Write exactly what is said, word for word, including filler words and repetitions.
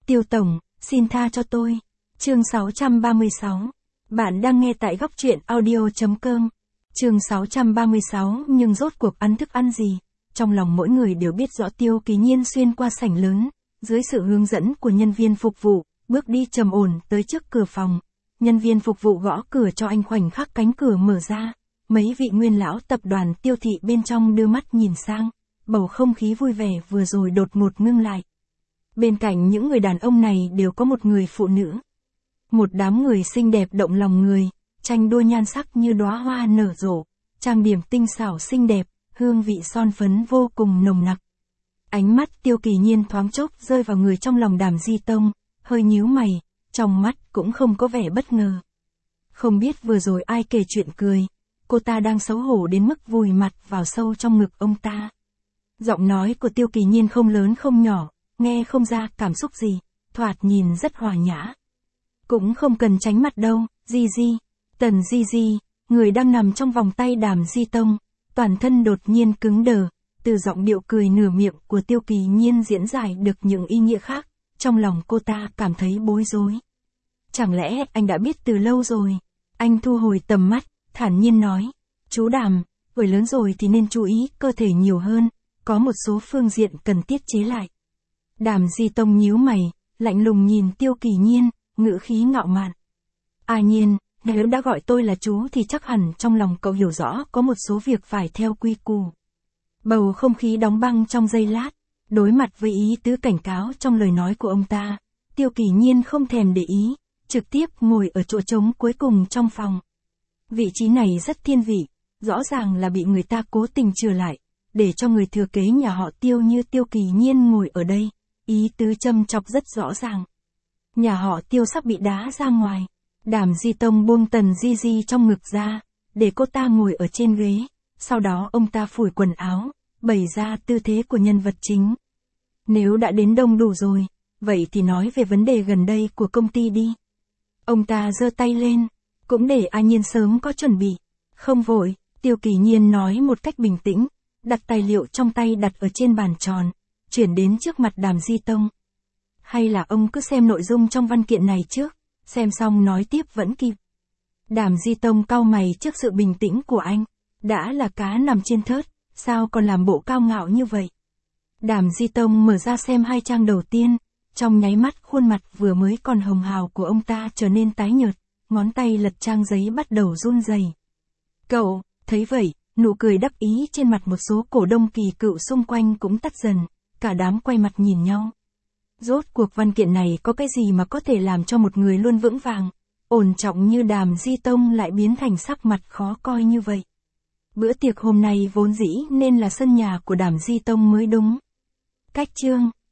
Tiêu Tổng, xin tha cho tôi. Chương sáu trăm ba mươi sáu. Bạn đang nghe tại góc truyện audio.com. Chương sáu trăm ba mươi sáu. Nhưng rốt cuộc ăn thức ăn gì? Trong lòng mỗi người đều biết rõ Tiêu Kỳ Nhiên xuyên qua sảnh lớn, dưới sự hướng dẫn của nhân viên phục vụ, bước đi trầm ổn tới trước cửa phòng. Nhân viên phục vụ gõ cửa cho anh, khoảnh khắc cánh cửa mở ra. Mấy vị nguyên lão tập đoàn Tiêu thị bên trong đưa mắt nhìn sang, bầu không khí vui vẻ vừa rồi đột ngột ngưng lại. Bên cạnh những người đàn ông này đều có một người phụ nữ. Một đám người xinh đẹp động lòng người, tranh đua nhan sắc như đóa hoa nở rộ, trang điểm tinh xảo xinh đẹp, hương vị son phấn vô cùng nồng nặc. Ánh mắt Tiêu Kỳ Nhiên thoáng chốc rơi vào người trong lòng Đàm Di Tông, hơi nhíu mày, trong mắt cũng không có vẻ bất ngờ. Không biết vừa rồi ai kể chuyện cười, cô ta đang xấu hổ đến mức vùi mặt vào sâu trong ngực ông ta. Giọng nói của Tiêu Kỳ Nhiên không lớn không nhỏ, nghe không ra cảm xúc gì, thoạt nhìn rất hòa nhã. Cũng không cần tránh mặt đâu, Di Di. Tần Di Di, người đang nằm trong vòng tay Đàm Di Tông, toàn thân đột nhiên cứng đờ, từ giọng điệu cười nửa miệng của Tiêu Kỳ Nhiên diễn giải được những ý nghĩa khác, trong lòng cô ta cảm thấy bối rối. Chẳng lẽ anh đã biết từ lâu rồi? Anh thu hồi tầm mắt, thản nhiên nói, chú Đàm, tuổi lớn rồi thì nên chú ý cơ thể nhiều hơn, có một số phương diện cần tiết chế lại. Đàm Di Tông nhíu mày, lạnh lùng nhìn Tiêu Kỳ Nhiên, ngữ khí ngạo mạn. À Nhiên, nếu đã gọi tôi là chú thì chắc hẳn trong lòng cậu hiểu rõ có một số việc phải theo quy củ. Bầu không khí đóng băng trong giây lát, đối mặt với ý tứ cảnh cáo trong lời nói của ông ta, Tiêu Kỳ Nhiên không thèm để ý, trực tiếp ngồi ở chỗ trống cuối cùng trong phòng. Vị trí này rất thiên vị, rõ ràng là bị người ta cố tình chừa lại, để cho người thừa kế nhà họ Tiêu như Tiêu Kỳ Nhiên ngồi ở đây, ý tứ châm chọc rất rõ ràng. Nhà họ Tiêu sắp bị đá ra ngoài. Đàm Di Tông buông Tần Di Di trong ngực ra, để cô ta ngồi ở trên ghế, sau đó ông ta phủi quần áo, bày ra tư thế của nhân vật chính. Nếu đã đến đông đủ rồi, vậy thì nói về vấn đề gần đây của công ty đi. Ông ta giơ tay lên, cũng để A Nhiên sớm có chuẩn bị. Không vội, Tiêu Kỳ Nhiên nói một cách bình tĩnh, đặt tài liệu trong tay đặt ở trên bàn tròn, chuyển đến trước mặt Đàm Di Tông. Hay là ông cứ xem nội dung trong văn kiện này trước, xem xong nói tiếp vẫn kịp. Đàm Di Tông cau mày trước sự bình tĩnh của anh, đã là cá nằm trên thớt, sao còn làm bộ cao ngạo như vậy. Đàm Di Tông mở ra xem hai trang đầu tiên, trong nháy mắt khuôn mặt vừa mới còn hồng hào của ông ta trở nên tái nhợt, ngón tay lật trang giấy bắt đầu run rẩy. Cậu, thấy vậy, nụ cười đắc ý trên mặt một số cổ đông kỳ cựu xung quanh cũng tắt dần, cả đám quay mặt nhìn nhau. Rốt cuộc văn kiện này có cái gì mà có thể làm cho một người luôn vững vàng, ổn trọng như Đàm Di Tông lại biến thành sắc mặt khó coi như vậy. Bữa tiệc hôm nay vốn dĩ nên là sân nhà của Đàm Di Tông mới đúng. Cách chương